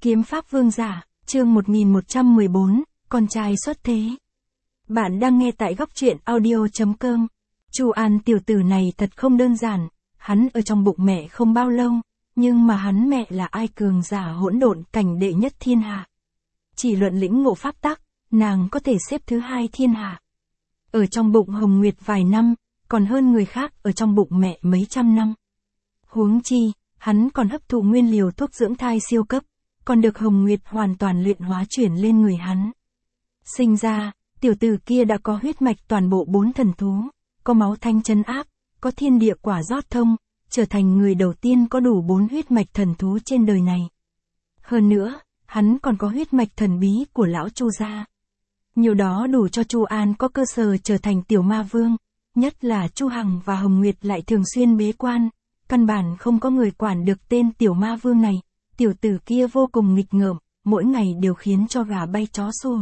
Kiếm pháp vương giả, chương 1114, con trai xuất thế. Bạn đang nghe tại góc truyện audio.com. Chu An tiểu tử này thật không đơn giản, hắn ở trong bụng mẹ không bao lâu, nhưng mà hắn mẹ là ai cường giả hỗn độn cảnh đệ nhất thiên hạ. Chỉ luận lĩnh ngộ pháp tắc, nàng có thể xếp thứ 2 thiên hạ. Ở trong bụng Hồng Nguyệt vài năm, còn hơn người khác ở trong bụng mẹ mấy trăm năm. Huống chi, hắn còn hấp thụ nguyên liều thuốc dưỡng thai siêu cấp, còn được Hồng Nguyệt hoàn toàn luyện hóa chuyển lên người hắn. Sinh ra, tiểu tử kia đã có huyết mạch toàn bộ 4 thần thú, có máu thanh trấn áp, có thiên địa quả rót thông, trở thành người đầu tiên có đủ 4 huyết mạch thần thú trên đời này. Hơn nữa, hắn còn có huyết mạch thần bí của lão Chu gia. Nhiều đó đủ cho Chu An có cơ sở trở thành tiểu ma vương, nhất là Chu Hằng và Hồng Nguyệt lại thường xuyên bế quan, căn bản không có người quản được tên tiểu ma vương này. Tiểu tử kia vô cùng nghịch ngợm, mỗi ngày đều khiến cho gà bay chó sủa.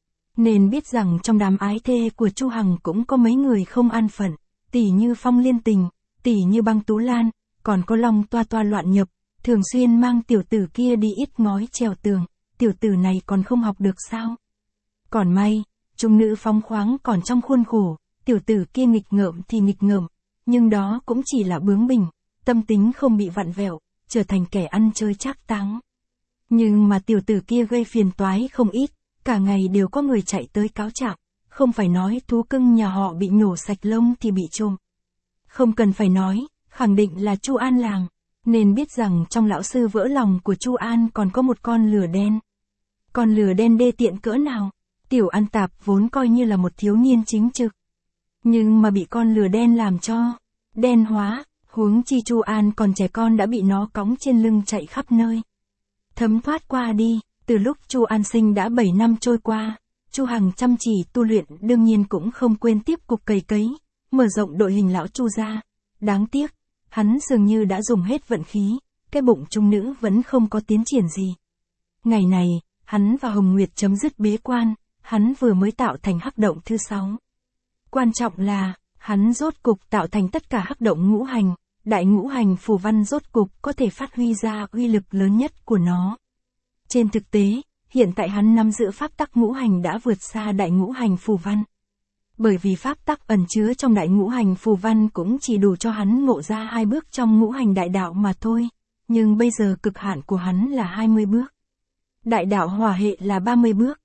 Nên biết rằng trong đám ái thê của Chu Hằng cũng có mấy người không an phận, tỷ như Phong Liên Tình, tỷ như Băng Tú Lan, còn có Long Toa Toa loạn nhập, thường xuyên mang tiểu tử kia đi ít ngói trèo tường, tiểu tử này còn không học được sao? Còn may, trung nữ phóng khoáng còn trong khuôn khổ, tiểu tử kia nghịch ngợm thì nghịch ngợm, nhưng đó cũng chỉ là bướng bỉnh, tâm tính không bị vặn vẹo, trở thành kẻ ăn chơi trác táng. Nhưng mà tiểu tử kia gây phiền toái không ít, cả ngày đều có người chạy tới cáo trạng, không phải nói thú cưng nhà họ bị nhổ sạch lông thì bị trộm. Không cần phải nói, khẳng định là Chu An làng, nên biết rằng trong lão sư vỡ lòng của Chu An còn có một con lửa đen. Con lửa đen đê tiện cỡ nào, Tiểu An Tạp vốn coi như là một thiếu niên chính trực. Nhưng mà bị con lửa đen làm cho đen hóa. Huống chi Chu An còn trẻ con đã bị nó cõng trên lưng chạy khắp nơi. Thấm thoát qua đi, từ lúc Chu An sinh đã 7 năm trôi qua, Chu Hằng chăm chỉ tu luyện đương nhiên cũng không quên tiếp tục cày cấy, mở rộng đội hình lão Chu gia. Đáng tiếc, hắn dường như đã dùng hết vận khí, cái bụng trung nữ vẫn không có tiến triển gì. Ngày này, hắn và Hồng Nguyệt chấm dứt bế quan, hắn vừa mới tạo thành hắc động thứ 6. Quan trọng là, hắn rốt cục tạo thành tất cả hắc động ngũ hành, đại ngũ hành phù văn rốt cục có thể phát huy ra uy lực lớn nhất của nó. Trên thực tế, hiện tại hắn nắm giữ pháp tắc ngũ hành đã vượt xa đại ngũ hành phù văn. Bởi vì pháp tắc ẩn chứa trong đại ngũ hành phù văn cũng chỉ đủ cho hắn ngộ ra 2 bước trong ngũ hành đại đạo mà thôi, nhưng bây giờ cực hạn của hắn là 20 bước. Đại đạo hỏa hệ là 30 bước.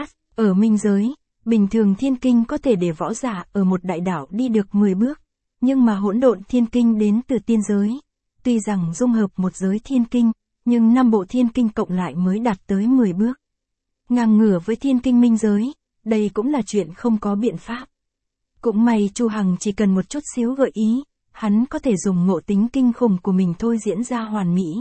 Ở minh giới, bình thường thiên kinh có thể để võ giả ở một đại đạo đi được 10 bước, nhưng mà hỗn độn thiên kinh đến từ tiên giới. Tuy rằng dung hợp một giới thiên kinh, nhưng 5 bộ thiên kinh cộng lại mới đạt tới 10 bước. Ngang ngửa với thiên kinh minh giới, đây cũng là chuyện không có biện pháp. Cũng may Chu Hằng chỉ cần một chút xíu gợi ý, hắn có thể dùng ngộ tính kinh khủng của mình thôi diễn ra hoàn mỹ.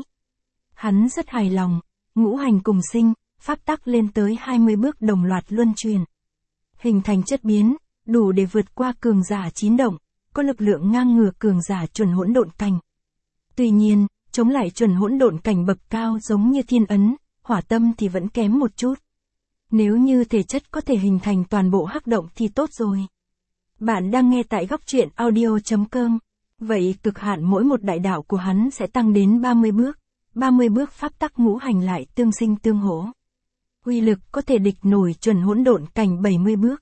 Hắn rất hài lòng, ngũ hành cùng sinh, pháp tắc lên tới 20 bước đồng loạt luân chuyển. Hình thành chất biến, đủ để vượt qua cường giả 9 động, có lực lượng ngang ngửa cường giả chuẩn hỗn độn cảnh. Tuy nhiên, chống lại chuẩn hỗn độn cảnh bậc cao giống như thiên ấn, hỏa tâm thì vẫn kém một chút. Nếu như thể chất có thể hình thành toàn bộ hắc động thì tốt rồi. Bạn đang nghe tại góc truyện audio.com. Vậy cực hạn mỗi một đại đạo của hắn sẽ tăng đến 30 bước. 30 bước pháp tắc ngũ hành lại tương sinh tương hỗ. Uy lực có thể địch nổi chuẩn hỗn độn cảnh 70 bước.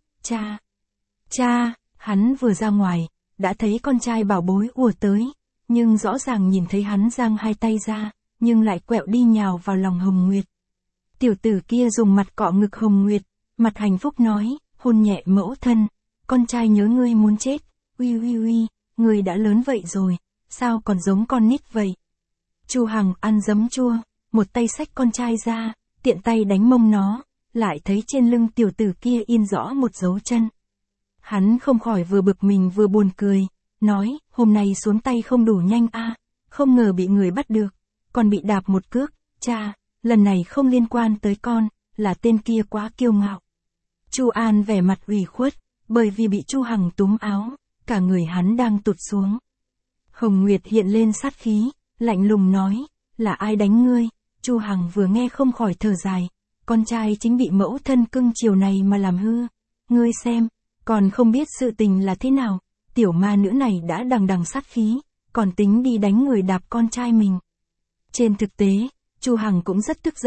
Cha, hắn vừa ra ngoài, đã thấy con trai bảo bối ùa tới, nhưng rõ ràng nhìn thấy hắn giang 2 tay ra, nhưng lại quẹo đi nhào vào lòng Hồng Nguyệt. Tiểu tử kia dùng mặt cọ ngực Hồng Nguyệt, mặt hạnh phúc nói, hôn nhẹ mẫu thân, con trai nhớ ngươi muốn chết, uy, ngươi đã lớn vậy rồi, sao còn giống con nít vậy? Chu Hằng ăn giấm chua, một tay xách con trai ra, tiện tay đánh mông nó, lại thấy trên lưng tiểu tử kia in rõ một dấu chân. Hắn không khỏi vừa bực mình vừa buồn cười, nói, hôm nay xuống tay không đủ nhanh không ngờ bị người bắt được, còn bị đạp một cước, cha, lần này không liên quan tới con, là tên kia quá kiêu ngạo. Chu An vẻ mặt ủy khuất, bởi vì bị Chu Hằng túm áo, cả người hắn đang tụt xuống. Hồng Nguyệt hiện lên sát khí, lạnh lùng nói, là ai đánh ngươi? Chu Hằng vừa nghe không khỏi thở dài, con trai chính bị mẫu thân cưng chiều này mà làm hư. Ngươi xem, còn không biết sự tình là thế nào, tiểu ma nữ này đã đằng đằng sát khí, còn tính đi đánh người đạp con trai mình. Trên thực tế, Chu Hằng cũng rất tức giận,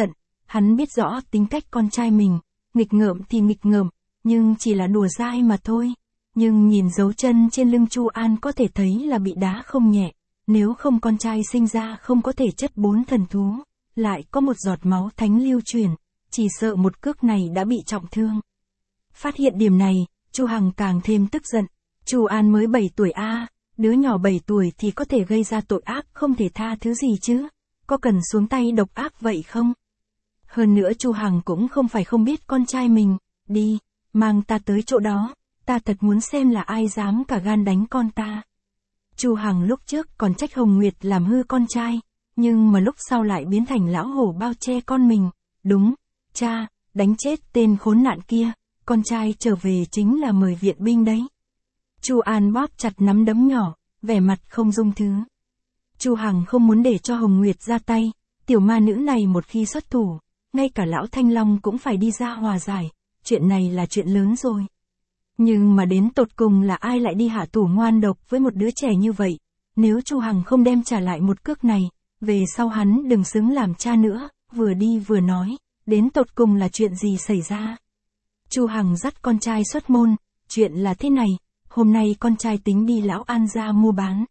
Hắn biết rõ tính cách con trai mình, nghịch ngợm thì nghịch ngợm, nhưng chỉ là đùa dai mà thôi. Nhưng nhìn dấu chân trên lưng Chu An có thể thấy là bị đá không nhẹ, nếu không con trai sinh ra không có thể chất 4 thần thú, lại có một giọt máu thánh lưu truyền, chỉ sợ một cước này đã bị trọng thương. Phát hiện điểm này, Chu Hằng càng thêm tức giận. Chu An mới 7 tuổi a, đứa nhỏ 7 tuổi thì có thể gây ra tội ác không thể tha thứ gì chứ, có cần xuống tay độc ác vậy không? Hơn nữa Chu Hằng cũng không phải không biết con trai mình, đi, mang ta tới chỗ đó, ta thật muốn xem là ai dám cả gan đánh con ta. Chu Hằng lúc trước còn trách Hồng Nguyệt làm hư con trai, nhưng mà lúc sau lại biến thành lão hổ bao che con mình. Đúng, cha, đánh chết tên khốn nạn kia, con trai trở về chính là mời viện binh đấy. Chu An bóp chặt nắm đấm nhỏ, vẻ mặt không dung thứ. Chu Hằng không muốn để cho Hồng Nguyệt ra tay, tiểu ma nữ này một khi xuất thủ, ngay cả lão Thanh Long cũng phải đi ra hòa giải, chuyện này là chuyện lớn rồi. Nhưng mà đến tột cùng là ai lại đi hạ thủ ngoan độc với một đứa trẻ như vậy, nếu Chu Hằng không đem trả lại một cước này, về sau hắn đừng xứng làm cha nữa, vừa đi vừa nói, đến tột cùng là chuyện gì xảy ra. Chu Hằng dắt con trai xuất môn, chuyện là thế này, hôm nay con trai tính đi lão An gia mua bán.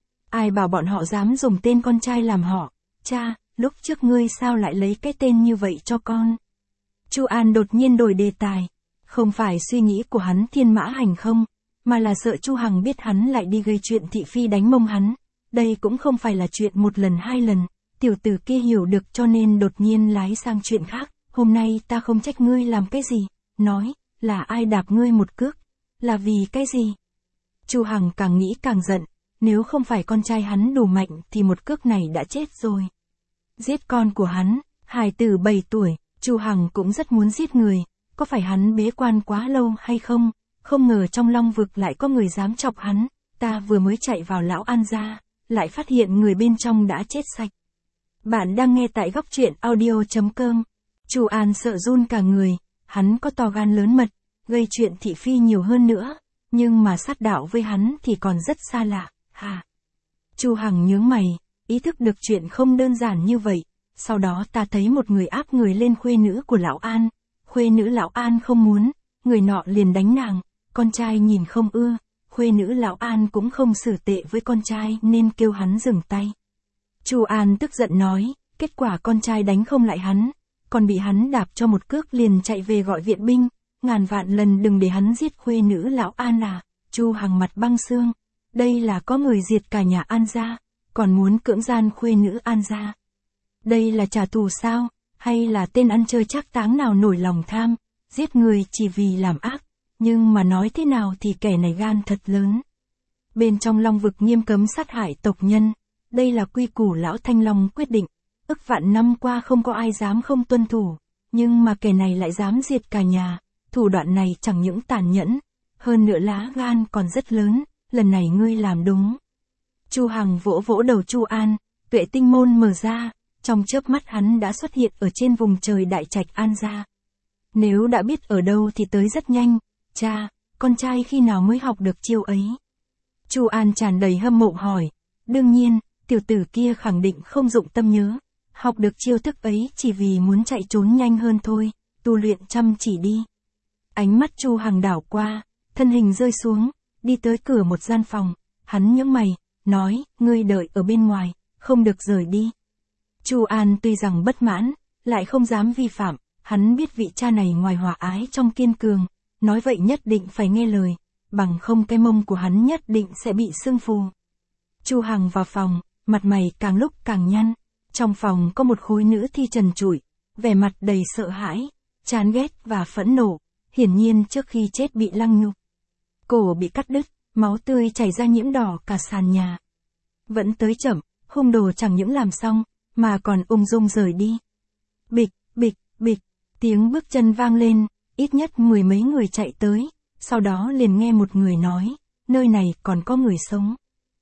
Ai bảo bọn họ dám dùng tên con trai làm họ, cha, lúc trước ngươi sao lại lấy cái tên như vậy cho con? Chu An đột nhiên đổi đề tài, không phải suy nghĩ của hắn thiên mã hành không, mà là sợ Chu Hằng biết hắn lại đi gây chuyện thị phi đánh mông hắn. Đây cũng không phải là chuyện một lần hai lần, tiểu tử kia hiểu được cho nên đột nhiên lái sang chuyện khác, hôm nay ta không trách ngươi làm cái gì, nói, là ai đạp ngươi một cước, là vì cái gì? Chu Hằng càng nghĩ càng giận, nếu không phải con trai hắn đủ mạnh thì một cước này đã chết rồi. Giết con của hắn, hài tử 7 tuổi, Chu Hằng cũng rất muốn giết người, có phải hắn bế quan quá lâu hay không? Không ngờ trong Long vực lại có người dám chọc hắn, ta vừa mới chạy vào lão An gia, lại phát hiện người bên trong đã chết sạch. Bạn đang nghe tại góc truyện audio.com. Chu An sợ run cả người, hắn có to gan lớn mật, gây chuyện thị phi nhiều hơn nữa, nhưng mà sát đạo với hắn thì còn rất xa lạ, hả? Chu Hằng nhướng mày, ý thức được chuyện không đơn giản như vậy, sau đó ta thấy một người áp người lên khuê nữ của lão An, khuê nữ lão An không muốn, người nọ liền đánh nàng, con trai nhìn không ưa, khuê nữ lão An cũng không xử tệ với con trai nên kêu hắn dừng tay. Chu An tức giận nói, kết quả con trai đánh không lại hắn, còn bị hắn đạp cho một cước liền chạy về gọi viện binh, ngàn vạn lần đừng để hắn giết khuê nữ lão An à. Chu Hằng mặt băng xương, đây là có người diệt cả nhà An gia, còn muốn cưỡng gian khuê nữ An gia. Đây là trả thù sao, hay là tên ăn chơi trác táng nào nổi lòng tham, giết người chỉ vì làm ác, nhưng mà nói thế nào thì kẻ này gan thật lớn. Bên trong Long vực nghiêm cấm sát hại tộc nhân, đây là quy củ lão Thanh Long quyết định, ức vạn năm qua không có ai dám không tuân thủ, nhưng mà kẻ này lại dám diệt cả nhà, thủ đoạn này chẳng những tàn nhẫn, hơn nữa lá gan còn rất lớn, lần này ngươi làm đúng. Chu Hằng vỗ vỗ đầu Chu An, tuệ tinh môn mở ra, trong chớp mắt hắn đã xuất hiện ở trên vùng trời đại trạch An gia. Nếu đã biết ở đâu thì tới rất nhanh, cha, con trai khi nào mới học được chiêu ấy? Chu An tràn đầy hâm mộ hỏi, đương nhiên, tiểu tử kia khẳng định không dụng tâm nhớ, học được chiêu thức ấy chỉ vì muốn chạy trốn nhanh hơn thôi, tu luyện chăm chỉ đi. Ánh mắt Chu Hằng đảo qua, thân hình rơi xuống, đi tới cửa một gian phòng, hắn nhướng mày, nói, ngươi đợi ở bên ngoài, không được rời đi. Chu An tuy rằng bất mãn, lại không dám vi phạm, hắn biết vị cha này ngoài hòa ái trong kiên cường, nói vậy nhất định phải nghe lời, bằng không cái mông của hắn nhất định sẽ bị sưng phù. Chu Hằng vào phòng, mặt mày càng lúc càng nhăn, trong phòng có một khối nữ thi trần trụi, vẻ mặt đầy sợ hãi, chán ghét và phẫn nộ, hiển nhiên trước khi chết bị lăng nhục. Cổ bị cắt đứt, máu tươi chảy ra nhiễm đỏ cả sàn nhà. Vẫn tới chậm, hung đồ chẳng những làm xong, mà còn ung dung rời đi. Bịch, bịch, bịch, tiếng bước chân vang lên, ít nhất 10 mấy người chạy tới, sau đó liền nghe một người nói, nơi này còn có người sống.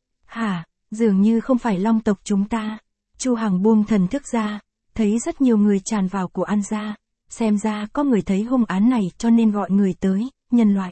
Hả, dường như không phải Long tộc chúng ta. Chu Hằng buông thần thức ra, thấy rất nhiều người tràn vào của An gia, xem ra có người thấy hung án này cho nên gọi người tới, nhân loại.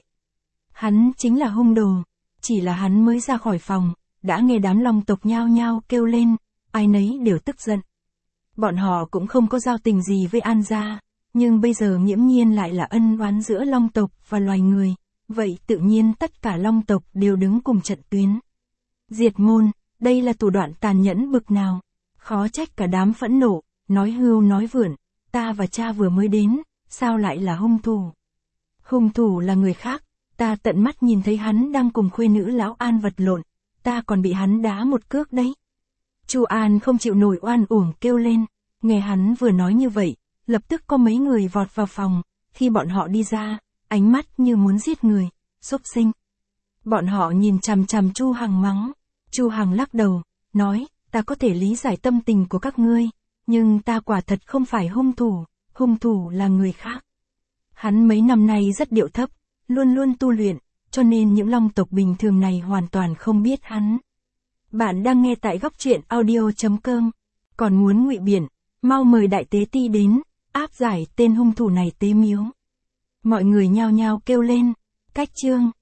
Hắn chính là hung đồ, chỉ là hắn mới ra khỏi phòng, đã nghe đám Long tộc nhao nhao kêu lên, ai nấy đều tức giận. Bọn họ cũng không có giao tình gì với An gia, nhưng bây giờ nghiễm nhiên lại là ân oán giữa Long tộc và loài người, vậy tự nhiên tất cả Long tộc đều đứng cùng trận tuyến. Diệt môn, đây là thủ đoạn tàn nhẫn bực nào, khó trách cả đám phẫn nộ, nói hưu nói vượn, ta và cha vừa mới đến, sao lại là hung thủ? Hung thủ là người khác, ta tận mắt nhìn thấy hắn đang cùng khuê nữ lão An vật lộn, ta còn bị hắn đá một cước đấy. Chu An không chịu nổi oan uổng kêu lên, nghe hắn vừa nói như vậy, lập tức có mấy người vọt vào phòng, khi bọn họ đi ra, ánh mắt như muốn giết người, xúc sinh. Bọn họ nhìn chằm chằm Chu Hằng mắng, Chu Hằng lắc đầu, nói, ta có thể lý giải tâm tình của các ngươi, nhưng ta quả thật không phải hung thủ là người khác. Hắn mấy năm nay rất điệu thấp, luôn luôn tu luyện, cho nên những Long tộc bình thường này hoàn toàn không biết hắn. Bạn đang nghe tại góc truyện audio.com. Còn muốn ngụy biện, mau mời Đại Tế Ti đến, áp giải tên hung thủ này tế miếu. Mọi người nhao nhao kêu lên, cách chương.